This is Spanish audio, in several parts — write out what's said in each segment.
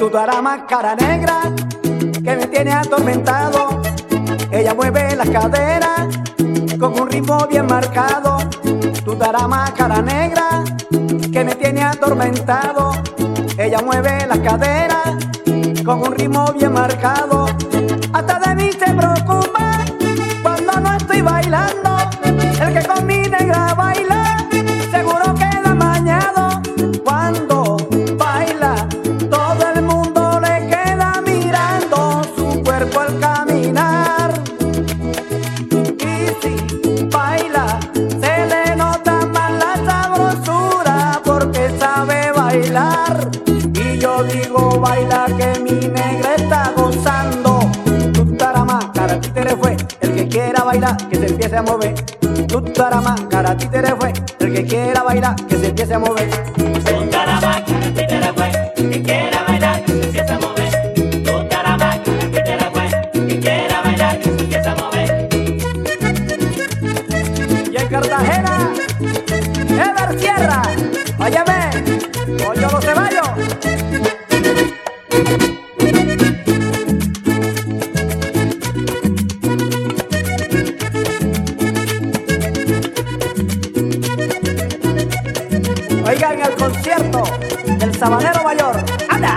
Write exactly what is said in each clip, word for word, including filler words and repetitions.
Tu tarama cara negra que me tiene atormentado. Ella mueve las caderas con un ritmo bien marcado. Tu tarama cara negra que me tiene atormentado. Ella mueve las caderas con un ritmo bien marcado. Hasta de mí se preocupa cuando no estoy bailando. El que con mi negra baila seguro queda mañado. Cuando baila todo el mundo le queda mirando su cuerpo al caminar. Y si baila se le nota más la sabrosura porque sabe bailar. Y yo digo baila que mi negra está gozando. Tu tarama cara títere fue el que quiera bailar que se empiece a mover. Tu tarama cara títere fue el que quiera bailar que se empiece a mover. Tu tarama cara títere fue el que quiera bailar que se empiece a mover. Tu tarama cara títere fue el que quiera bailar que se empiece a mover. Y en Cartagena, Ever Sierra, óyeme, Pollo Los Ceballos. Oigan el concierto del Sabanero Mayor. ¡Anda!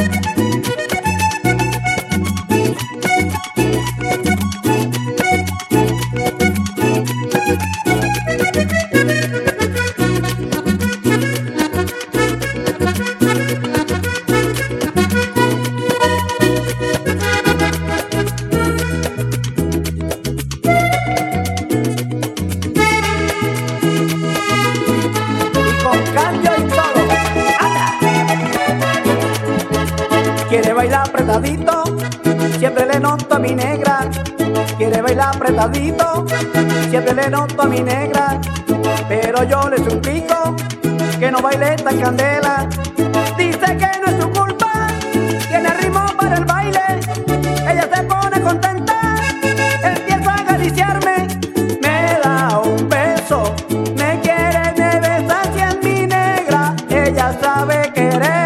Quiere bailar apretadito, siempre le noto a mi negra. Quiere bailar apretadito, siempre le noto a mi negra. Pero yo le suplico que no baile esta candela. Dice que no es su culpa, tiene ritmo para el baile. Ella se pone contenta, empieza a acariciarme. Me da un beso, me quiere, me besa así en mi negra. Ella sabe querer.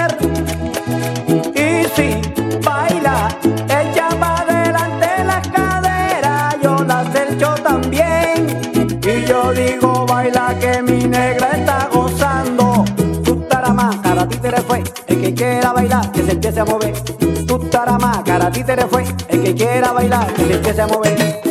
Ella va adelante las caderas, yo las echo también. Y yo digo baila que mi negra está gozando. Tu tarama cara títere fue el que quiera bailar que se empiece a mover. Tu tarama cara títere fue el que quiera bailar que se empiece a mover.